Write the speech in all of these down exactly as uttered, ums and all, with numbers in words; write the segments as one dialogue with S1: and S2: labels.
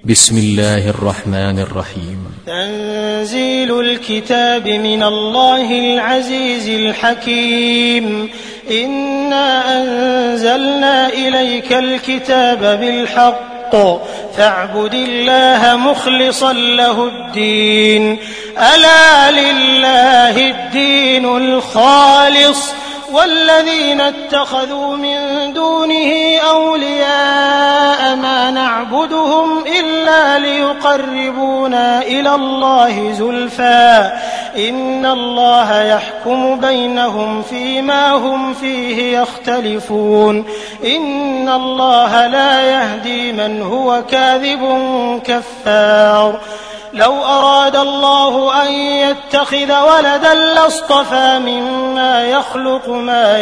S1: بسم الله الرحمن الرحيم.
S2: تنزيل الكتاب من الله العزيز الحكيم. إنا أنزلنا إليك الكتاب بالحق فاعبد الله مخلصا له الدين. ألا لله الدين الخالص والذين اتخذوا من دونه أولياء ما نعبدهم إلا ليقربونا إلى الله زلفى إن الله يحكم بينهم فيما هم فيه يختلفون. إن الله لا يهدي من هو كاذب كفار. لو أراد الله أن يتخذ ولدا لاصطفى مما يخلق ما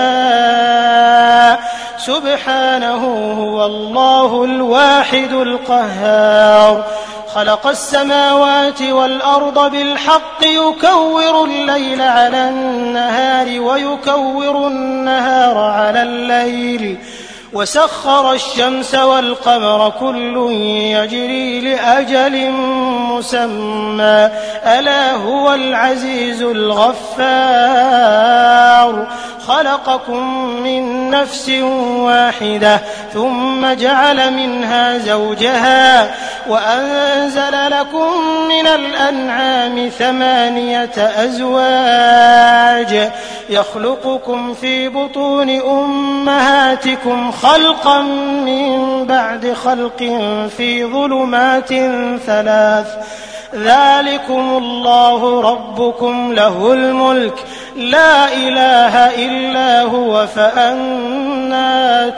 S2: يشاء سبحانه هو الله الواحد القهار. خلق السماوات والأرض بالحق يكور الليل على النهار ويكور النهار على الليل وسخر الشمس والقمر كل يجري لأجل مسمى ألا هو العزيز الغفار. خلقكم من نفس واحدة ثم جعل منها زوجها وأنزل لكم من الأنعام ثمانية أزواج يخلقكم في بطون أمهاتكم خلقا من بعد خلق في ظلمات ثلاث ذلكم الله ربكم له الملك لا إله إلا هو فأنى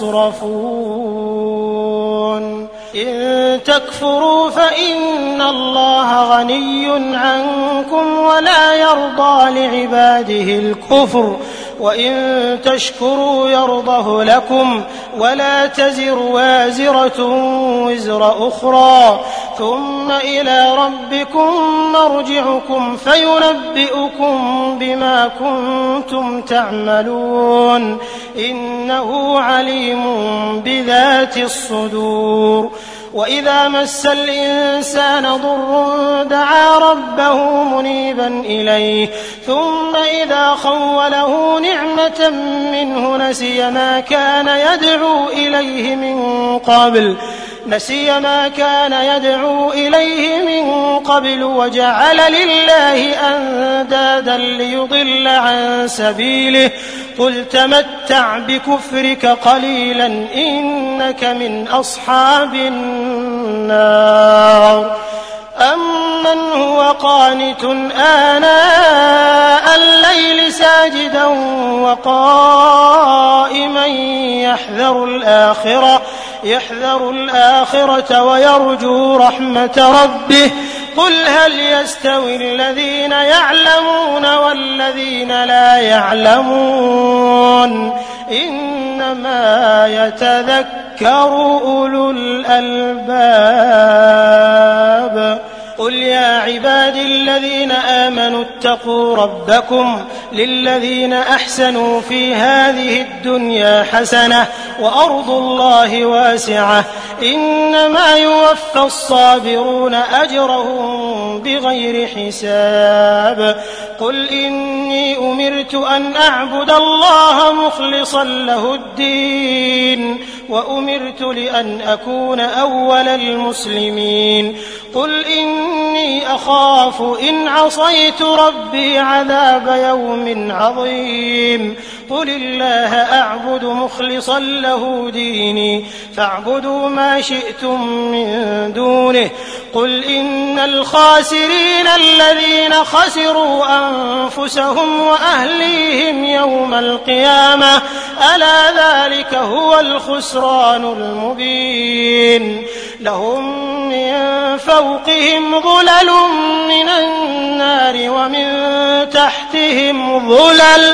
S2: تصرفون. إن تكفروا فإن الله غني عنكم ولا يرضى لعباده الكفر وإن تشكروا يرضه لكم ولا تزر وازرة وزر أخرى ثم إلى ربكم مرجعكم فينبئكم بما كنتم تعملون إنه عليم بذات الصدور. وإذا مس الإنسان ضر دعا ربه منيبا إليه ثم إذا خوله نعمة منه نسي ما كان يدعو إليه من قبل نسي ما كان يدعو إليه من قبل وجعل لله أندادا ليضل عن سبيله قل تمتع بكفرك قليلا إنك من أصحاب النار. أمن هو قانت آناء الليل ساجدا وقائما يحذر الآخرة يحذر الآخرة ويرجو رحمة ربه قل هل يستوي الذين يعلمون والذين لا يعلمون إنما يتذكر أولو الألباب. قل يا عبادي الذين آمنوا اتقوا ربكم للذين أحسنوا في هذه الدنيا حسنة وأرض الله واسعة إنما يوفى الصابرون أجرهم بغير حساب. قل إني أمرت أن أعبد الله مخلصا له الدين وأمرت لأن أكون أول المسلمين. قل إني أخاف إن عصيت ربي عذاب يوم عظيم. قل الله أعبد مخلصا له ديني فاعبدوا ما شئتم من دونه. قل إن الخاسرين الذين خسروا أنفسهم وأهليهم يوم القيامة ألا ذلك هو الخسران المبين. لهم من فوقهم ظلل من النار ومن تحتهم ظلل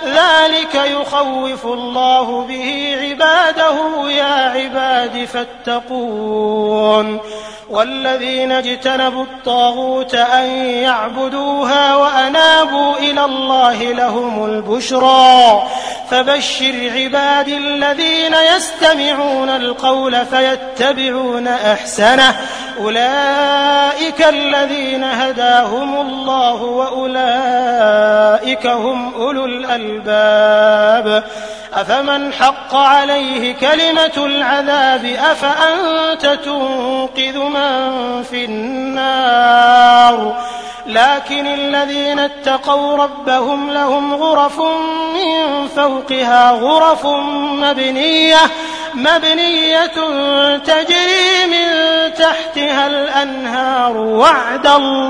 S2: ذلك يخوف الله به عباده يا عباد فاتقون والذين اجتنبوا الطاغوت أن يعبدوها وأنابوا إلى الله لهم البشرى فبشر عباد الذين يستمعون القول فيتبعون أحسنه أولئك الذين هداهم الله وأولئك هم أولو الألباب أفمن حق عليه كلمة العذاب أفأنت تنقذ من في النار لكن الذين اتقوا ربهم لهم غرف من فوقها غرف مبنية مبنية تجري من تحتها الأنهار وعد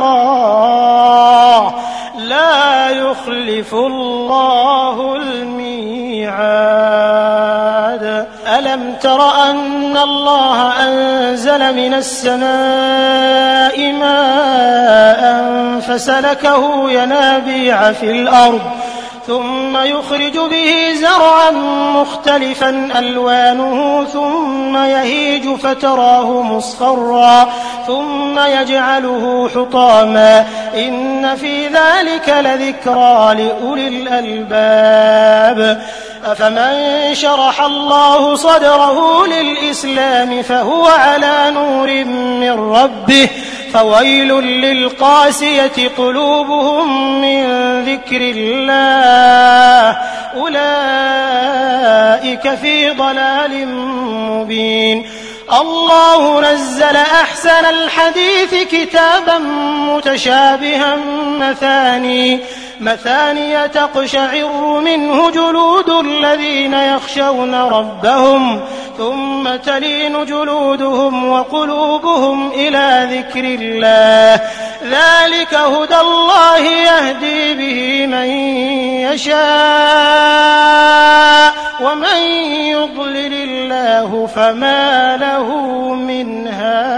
S2: الله لا يخلف الله الميعاد ألم تر أن الله أنزل من السماء ماء فسلكه ينابيع في الأرض ثم يخرج به زرعا مختلفا ألوانه ثم يهيج فتراه مصفرا ثم يجعله حطاما إن في ذلك لذكرى لأولي الألباب أفمن شرح الله صدره للإسلام فهو على نور من ربه فويل للقاسية قلوبهم من ذكر الله أولئك في ضلال مبين الله نزل أحسن الحديث كتابا متشابها مثاني مثانية تقشعر منه جلود الذين يخشون ربهم ثم تلين جلودهم وقلوبهم إلى ذكر الله ذلك هدى الله يهدي به من يشاء ومن يضلل الله فما له من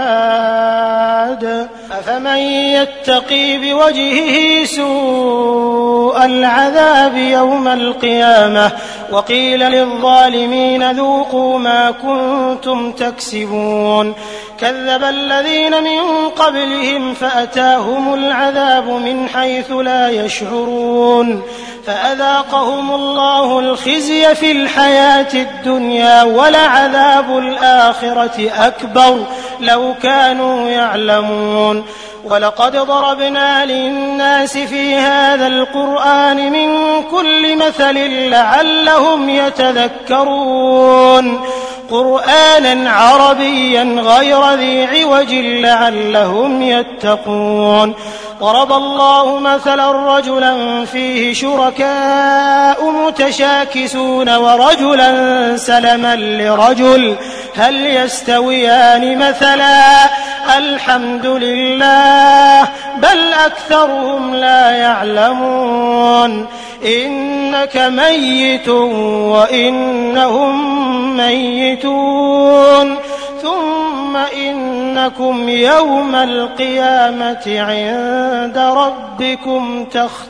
S2: هاد أفمن يتقي بوجهه سوء العذاب يوم القيامة وقيل للظالمين ذوقوا ما كنتم تكسبون كذب الذين من قبلهم فأتاهم العذاب من حيث لا يشعرون فأذاقهم الله الخزي في الحياة الدنيا ولعذاب الآخرة أكبر لو كانوا يعلمون ولقد ضربنا للناس في هذا القرآن من كل مثل لعلهم يتذكرون قرآنا عربيا غير ذي عوج لعلهم يتقون ضرب الله مثلا رجلا فيه شركاء متشاكسون ورجلا سلما لرجل هل يستويان مثلا الحمد لله بل أكثرهم لا يعلمون إنك ميت وإنهم ميتون ثم إنكم يوم القيامة عند ربكم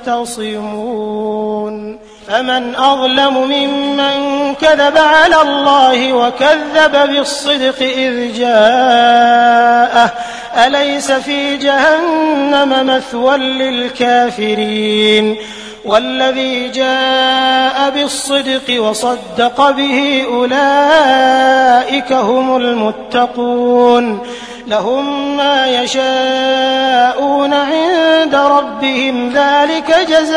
S2: تختصمون فمن أظلم ممن كذب على الله وكذب بالصدق إذ جاءه أليس في جهنم مثوى للكافرين والذي جاء بالصدق وصدق به أولئك هم المتقون لهم ما يشاءون عند ربهم ذلك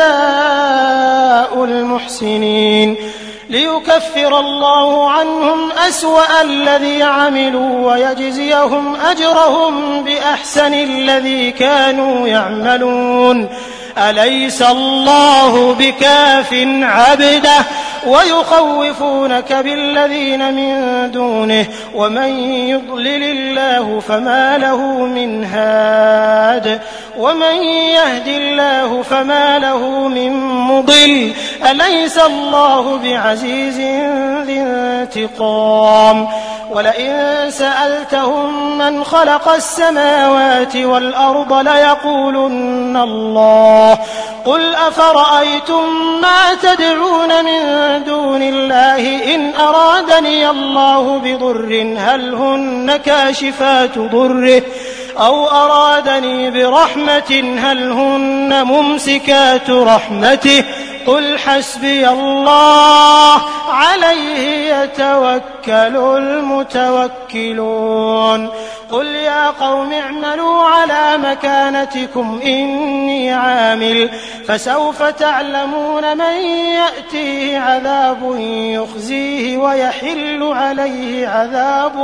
S2: جزاء المحسنين ليكفر الله عنهم أسوأ الذي عملوا ويجزيهم أجرهم بأحسن الذي كانوا يعملون أليس الله بكاف عبده ويخوفونك بالذين من دونه ومن يضلل الله فما له من هاد ومن يهد الله فما له من مضل أليس الله بعزيز ذي انتقام ولئن سألتهم من خلق السماوات والأرض ليقولن الله قل أفرأيتم ما تدعون من دون الله إن أرادني الله بضر هل هن كاشفات ضره أو أرادني برحمة هل هن ممسكات رحمته قل حسبي الله عليه يتوكل المتوكلون قل يا قوم اعملوا على مكانتكم إني عامل فسوف تعلمون من يأتيه عذاب يخزيه ويحل عليه عذاب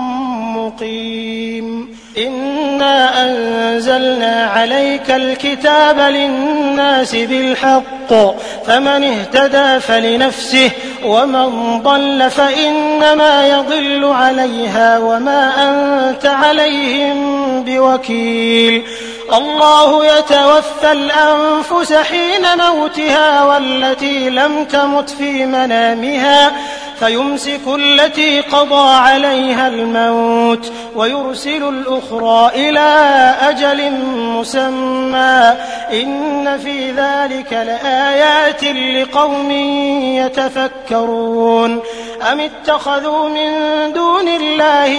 S2: مقيم إنا أنزلنا عليك الكتاب للناس بالحق فمن اهتدى فلنفسه ومن ضل فإنما يضل عليها وما أنت عليهم بوكيل الله يتوفى الأنفس حين موتها والتي لم تمت في منامها فيمسك التي قضى عليها الموت ويرسل الأخرى إلى أجل مسمى إن في ذلك لآيات لقوم يتفكرون أم اتخذوا من دون الله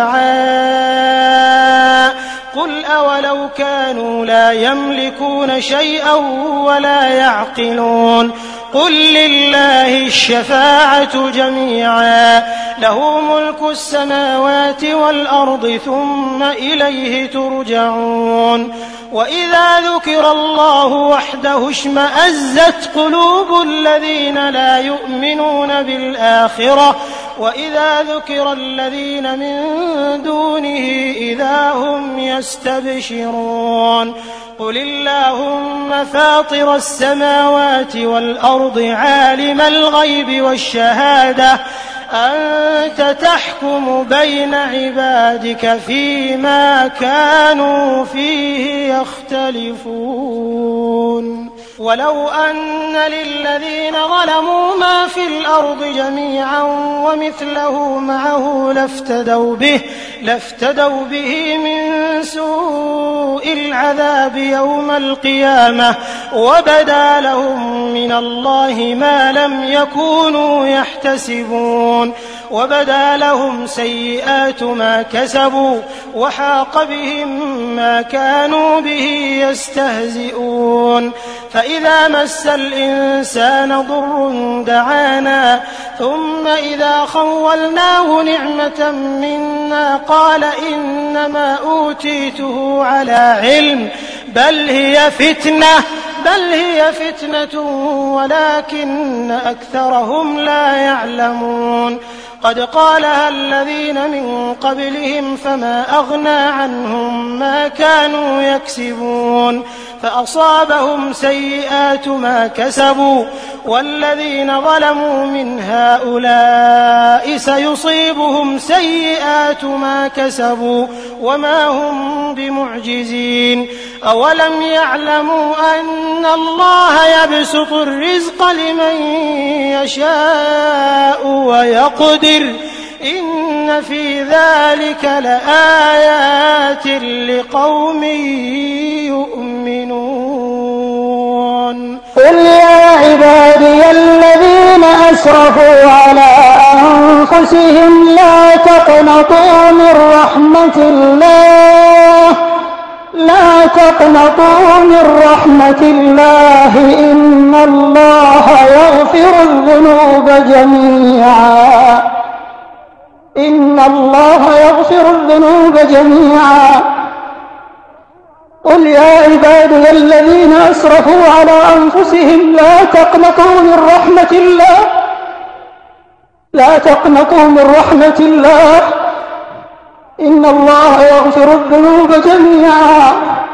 S2: شفعاء قل أولو كانوا لا يملكون شيئا ولا يعقلون قل لله الشفاعة جميعا له ملك السماوات والأرض ثم إليه ترجعون وإذا ذكر الله وحده اشمأزت قلوب الذين لا يؤمنون بالآخرة وإذا ذكر الذين من دونه إذا هم يستبشرون قل اللهم فاطر السماوات والأرض عالم الغيب والشهادة أنت تحكم بين عبادك فيما كانوا فيه يختلفون ولو أن للذين ظلموا ما في الأرض جميعا ومثله معه لافتدوا به لافتدوا به من سوء العذاب يوم القيامة وبدا لهم من الله ما لم يكونوا يحتسبون وبدا لهم سيئات ما كسبوا وحاق بهم ما كانوا به يستهزئون فإذا مس الإنسان ضر دعانا ثم إذا خولناه نعمة منا قال إنما أوتيته على علم بل هي فتنة بل هي فتنة ولكن أكثرهم لا يعلمون قد قالها الذين من قبلهم فما أغنى عنهم ما كانوا يكسبون فأصابهم سيئات ما كسبوا والذين ظلموا من هؤلاء سيصيبهم سيئات ما كسبوا وما هم بمعجزين أولم يعلموا أن الله يبسط الرزق لمن يشاء ويقدر إن في ذلك لآيات لقوم يؤمنون
S3: قل يا عبادي الذين أسرفوا على أنفسهم لا تقنطوا من رحمة الله لا تقنطوا من رحمة الله إن الله يغفر الذنوب جميعا إن الله يغفر الذنوب جميعا قل يا عبادي الذين أسرفوا على أنفسهم لا تقنطوا من رحمة الله لا تقنطوا من رحمة الله إن الله يغفر الذنوب جميعا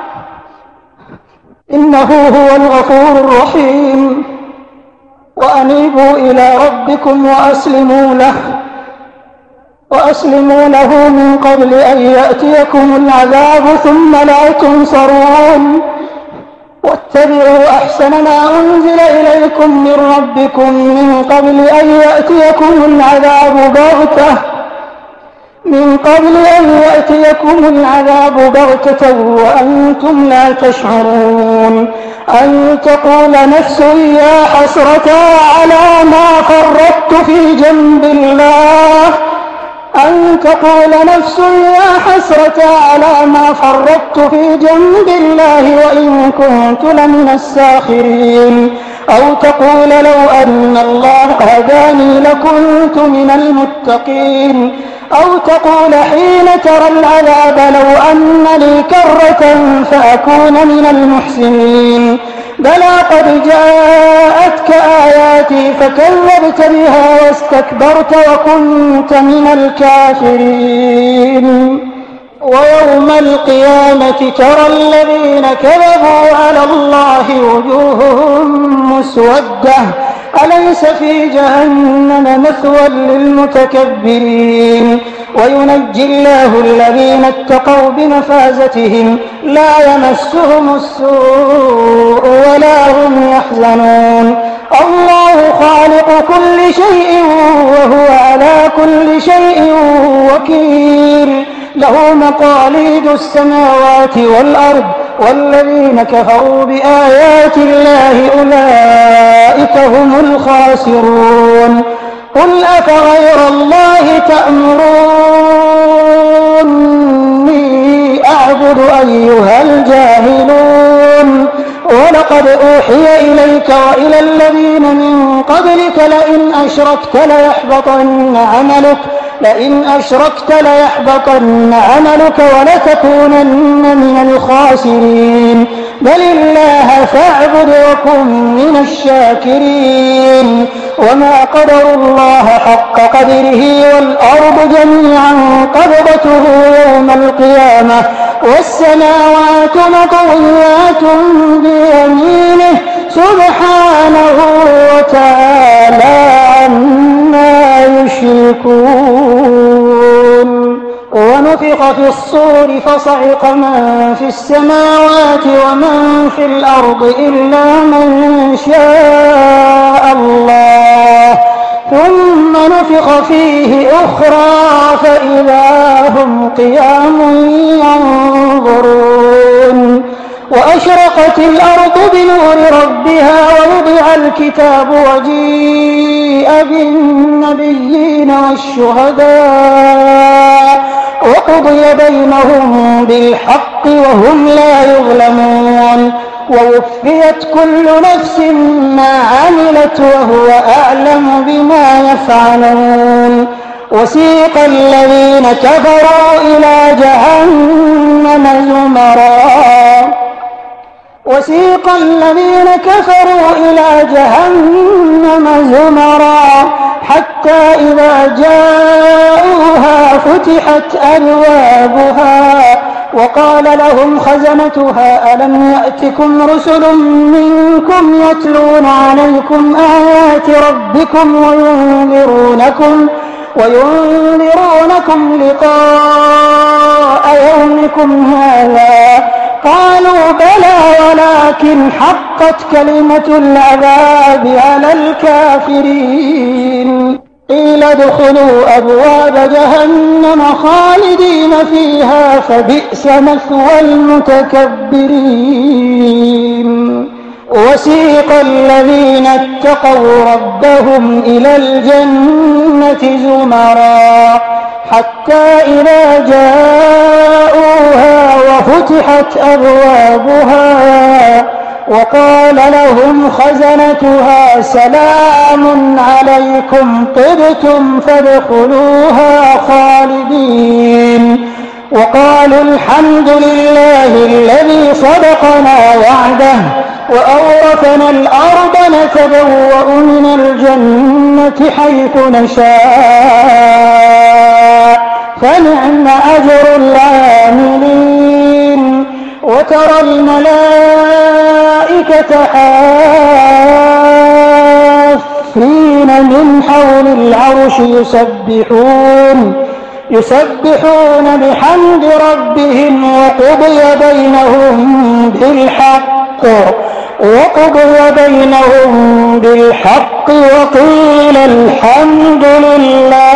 S3: إنه هو الغفور الرحيم وأنيبوا إلى ربكم وأسلموا له وأسلموا له من قبل أن يأتيكم العذاب ثم لا تنصرون واتبعوا أحسن ما أنزل إليكم من ربكم من قبل أن يأتيكم العذاب بغتة من قبل أن يأتيكم العذاب بغتة وأنتم لا تشعرون أن تقول نفس يا حسرة على ما فرطت في جنب الله أن تقول نفس يا حسرة على ما فرطت في جنب الله وإن كنت لمن الساخرين أو تقول لو أن الله هداني لكنت من المتقين أو تقول حين ترى العذاب لو أن لي كرة فأكون من المحسنين بلى قد جاءتك آياتي فكذبت بها واستكبرت وكنت من الكافرين ويوم القيامة ترى الذين كذبوا على الله وجوههم مسودة أليس في جهنم مثوى للمتكبرين وينجي الله الذين اتقوا بمفازتهم لا يمسهم السوء ولا هم يحزنون الله خالق كل شيء وهو على كل شيء وكيل له مقاليد السماوات والأرض والذين كفروا بآيات الله أولئك هم الخاسرون قل أفغير الله تأمروني أعبد أيها الجاهلون ولقد أوحي إليك وإلى الذين من قبلك لئن أشركت ليحبطن عملك لئن أشركت ليحبطن عملك ولتكونن من الخاسرين بل الله فاعبد وكن من الشاكرين وما قدروا الله حق قدره والأرض جميعا قبضته يوم القيامة والسماوات مطويات بيمينه سبحانه وتعالى عما يشركون ونفخ في الصور فصعق من في السماوات ومن في الأرض إلا من شاء الله ثم نفخ فيه أخرى فإذا هم قيام ينظرون وأشرقت الأرض بنور ربها ووضع الكتاب وجيء بالنبيين والشهداء وقضي بينهم بالحق وهم لا يظلمون ووفيت كل نفس ما عملت وهو أعلم بما يفعلون وسيق الذين كفروا إلى جهنم زمرا وسيق الذين كفروا إلى جهنم زمرا حتى إذا جاءوها فتحت أبوابها وقال لهم خزنتها ألم يأتكم رسل منكم يتلون عليكم آيات ربكم وينذرونكم وينذرونكم لقاء يومكم هذا قالوا بلى ولكن حقت كلمة العذاب على الكافرين قيل ادخلوا أبواب جهنم خالدين فيها فبئس مثوى المتكبرين وسيق الذين اتقوا ربهم إلى الجنة زمرا حتى إذا جاءوها وفتحت أبوابها وقال لهم خزنتها سلام عليكم طبتم فادخلوها خالدين وقالوا الحمد لله الذي صدقنا وعده وأورثنا الأرض نتبوأ من الجنة حيث نشاء فنعم أجر العاملين وترى الملائكة حافين من حول العرش يسبحون يسبحون بحمد ربهم وقضي بينهم بالحق وقضي بينهم بالحق وقيل الحمد لله